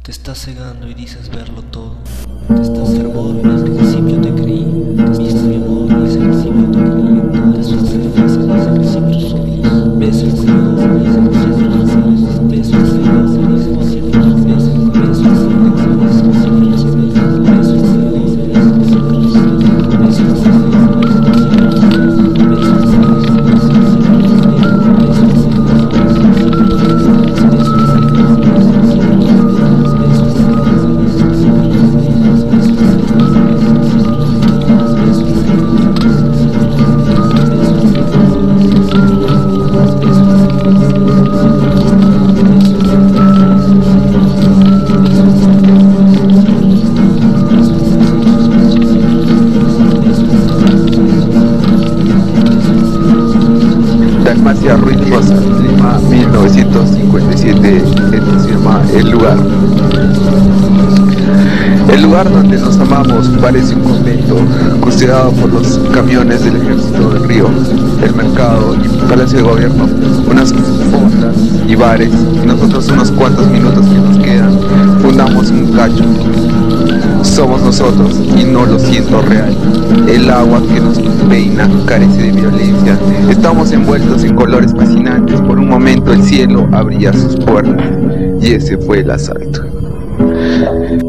Te estás cegando y dices verlo todo. Te estás fervor y al principio te creí. Viste mi amor y al principio te creí. Todas sus tristezas y al principio tus ojos. Ves el cuidado y al principio tus ojos. Ves el cuidado y al principio tus ojos. Ves el cuidado y al principio tus ojos. Ves el cuidado y al principio tus ojos. Ves el cuidado y al principio tus Dalmacia Ruiz Rosa, Lima 1957, esto se llama El Lugar. El lugar donde nos amamos parece un convento, custodiado por los camiones del Ejército del Río, el mercado y el Palacio de Gobierno, unas fondas y bares, y nosotros unos cuantos minutos que nos quedan, fundamos un cacho. Somos nosotros y no lo siento real. El agua que nos peina carece de violencia. Estamos envueltos en colores fascinantes. Por un momento el cielo abría sus puertas y ese fue el asalto.